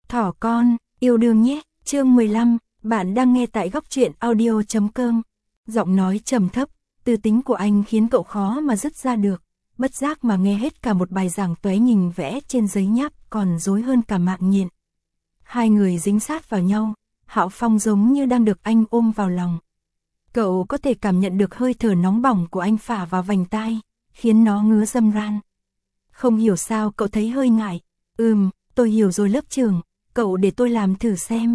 Thỏ con, yêu đương nhé, chương 15, bạn đang nghe tại góc truyện audio.com. Giọng nói trầm thấp, tư tính của anh khiến cậu khó mà dứt ra được, bất giác mà nghe hết cả một bài giảng toé nhìn vẽ trên giấy nháp còn rối hơn cả mạng nhện. Hai người dính sát vào nhau, Hạo Phong giống như đang được anh ôm vào lòng. Cậu có thể cảm nhận được hơi thở nóng bỏng của anh phả vào vành tai, khiến nó ngứa râm ran. Không hiểu sao cậu thấy hơi ngại. Tôi hiểu rồi lớp trưởng, cậu để tôi làm thử xem.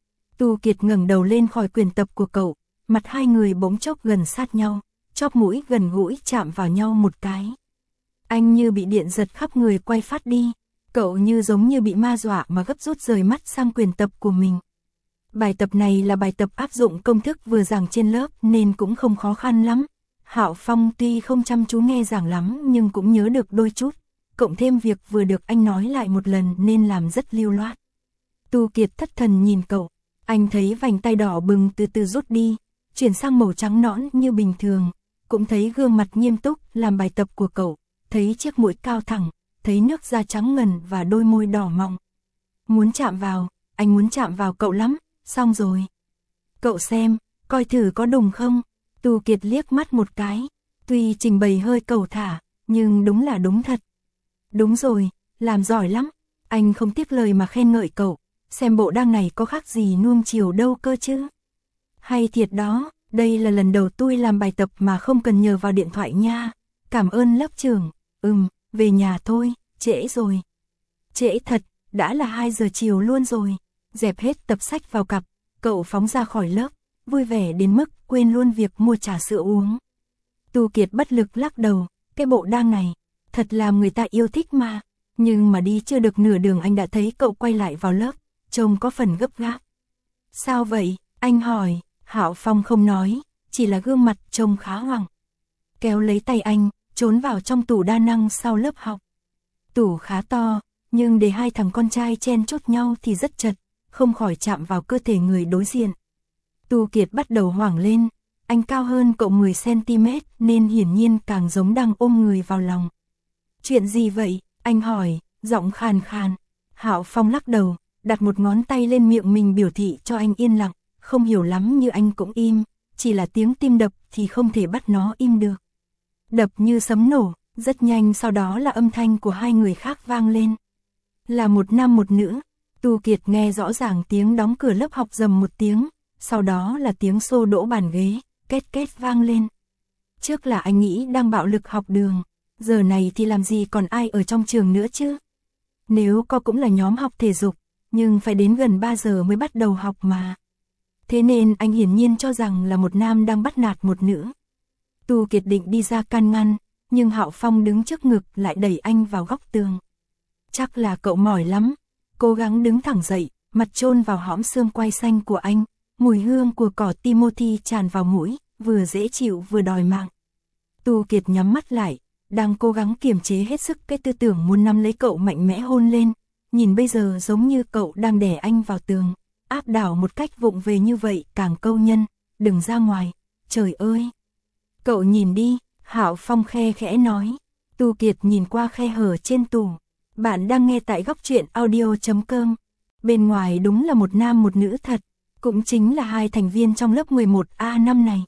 Tu Kiệt ngẩng đầu lên khỏi quyển tập của cậu, mặt hai người bỗng chốc gần sát nhau, chóp mũi gần gũi chạm vào nhau một cái. Anh như bị điện giật khắp người quay phát đi, cậu như giống như bị ma dọa mà gấp rút rời mắt sang quyển tập của mình. Bài tập này là bài tập áp dụng công thức vừa giảng trên lớp nên cũng không khó khăn lắm. Hạo Phong tuy không chăm chú nghe giảng lắm nhưng cũng nhớ được đôi chút, cộng thêm việc vừa được anh nói lại một lần nên làm rất lưu loát. Tu Kiệt thất thần nhìn cậu, anh thấy vành tay đỏ bừng từ từ rút đi, chuyển sang màu trắng nõn như bình thường, cũng thấy gương mặt nghiêm túc làm bài tập của cậu, thấy chiếc mũi cao thẳng, thấy nước da trắng ngần và đôi môi đỏ mọng. Muốn chạm vào, anh muốn chạm vào cậu lắm, xong rồi. Cậu xem, coi thử có đùng không? Tu Kiệt liếc mắt một cái, tuy trình bày hơi cầu thả, nhưng đúng là đúng thật. Đúng rồi, làm giỏi lắm, anh không tiếc lời mà khen ngợi cậu, xem bộ đăng này có khác gì nuông chiều đâu cơ chứ. Hay thiệt đó, đây là lần đầu tôi làm bài tập mà không cần nhờ vào điện thoại nha, cảm ơn lớp trưởng, về nhà thôi, trễ rồi. Trễ thật, đã là 2 giờ chiều luôn rồi, dẹp hết tập sách vào cặp, cậu phóng ra khỏi lớp, vui vẻ đến mức quên luôn việc mua trà sữa uống. Tu Kiệt bất lực lắc đầu, cái bộ đăng này, thật làm người ta yêu thích mà, nhưng mà đi chưa được nửa đường anh đã thấy cậu quay lại vào lớp, trông có phần gấp gáp. Sao vậy? Anh hỏi. Hạo Phong không nói, chỉ là gương mặt trông khá hoảng. Kéo lấy tay anh, trốn vào trong tủ đa năng sau lớp học. Tủ khá to, nhưng để hai thằng con trai chen chốt nhau thì rất chật, không khỏi chạm vào cơ thể người đối diện. Tu Kiệt bắt đầu hoảng lên, anh cao hơn cậu 10 cm nên hiển nhiên càng giống đang ôm người vào lòng. Chuyện gì vậy? Anh hỏi, giọng khàn khàn. Hạo Phong lắc đầu, đặt một ngón tay lên miệng mình biểu thị cho anh yên lặng, không hiểu lắm như anh cũng im, chỉ là tiếng tim đập thì không thể bắt nó im được. Đập như sấm nổ, rất nhanh sau đó là âm thanh của hai người khác vang lên. Là một nam một nữ, Tu Kiệt nghe rõ ràng tiếng đóng cửa lớp học rầm một tiếng, sau đó là tiếng xô đổ bàn ghế, két két vang lên. Trước là anh nghĩ đang bạo lực học đường, giờ này thì làm gì còn ai ở trong trường nữa chứ? Nếu có cũng là nhóm học thể dục, nhưng phải đến gần 3 giờ mới bắt đầu học mà. Thế nên anh hiển nhiên cho rằng là một nam đang bắt nạt một nữ. Tu Kiệt định đi ra can ngăn, nhưng Hạo Phong đứng trước ngực lại đẩy anh vào góc tường. Chắc là cậu mỏi lắm, cố gắng đứng thẳng dậy, mặt chôn vào hõm xương quai xanh của anh, mùi hương của cỏ Timothy tràn vào mũi, vừa dễ chịu vừa đòi mạng. Tu Kiệt nhắm mắt lại, đang cố gắng kiềm chế hết sức cái tư tưởng muốn nắm lấy cậu mạnh mẽ hôn lên, nhìn bây giờ giống như cậu đang đè anh vào tường, áp đảo một cách vụng về như vậy càng câu nhân, đừng ra ngoài, trời ơi. Cậu nhìn đi, Hạo Phong khe khẽ nói. Tu Kiệt nhìn qua khe hở trên tủ. Bạn đang nghe tại góc truyện audio.com. Bên ngoài đúng là một nam một nữ thật, cũng chính là hai thành viên trong lớp 11A năm này.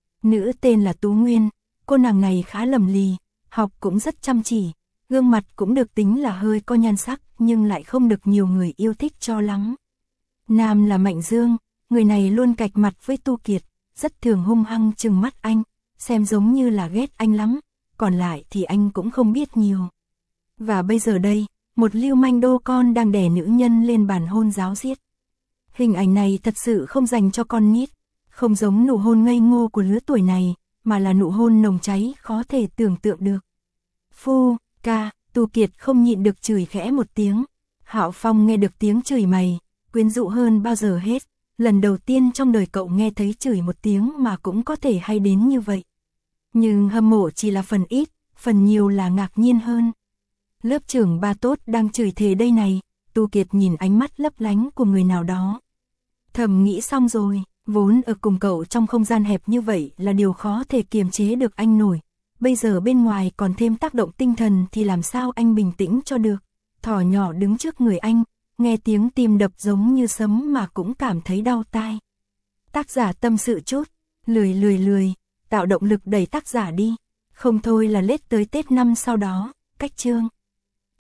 Nữ tên là Tú Nguyên, cô nàng này khá lầm lì, học cũng rất chăm chỉ, gương mặt cũng được tính là hơi có nhan sắc nhưng lại không được nhiều người yêu thích cho lắm. Nam là Mạnh Dương, người này luôn cạch mặt với Tu Kiệt, rất thường hung hăng trừng mắt anh, xem giống như là ghét anh lắm, còn lại thì anh cũng không biết nhiều. Và bây giờ đây, một lưu manh đô con đang đè nữ nhân lên bàn hôn ráo riết. Hình ảnh này thật sự không dành cho con nít, không giống nụ hôn ngây ngô của lứa tuổi này, mà là nụ hôn nồng cháy khó thể tưởng tượng được. Phu, ca, Tu Kiệt không nhịn được chửi khẽ một tiếng. Hạo Phong nghe được tiếng chửi mày, quyến rũ hơn bao giờ hết, lần đầu tiên trong đời cậu nghe thấy chửi một tiếng mà cũng có thể hay đến như vậy. Nhưng hâm mộ chỉ là phần ít, phần nhiều là ngạc nhiên hơn. Lớp trưởng Ba Tốt đang chửi thề đây này, Tu Kiệt nhìn ánh mắt lấp lánh của người nào đó. Thầm nghĩ xong rồi, vốn ở cùng cậu trong không gian hẹp như vậy là điều khó thể kiềm chế được anh nổi. Bây giờ bên ngoài còn thêm tác động tinh thần thì làm sao anh bình tĩnh cho được. Thỏ nhỏ đứng trước người anh, nghe tiếng tim đập giống như sấm mà cũng cảm thấy đau tai. Tác giả tâm sự chút, lười, tạo động lực đẩy tác giả đi, không thôi là lết tới Tết năm sau đó, cách chương.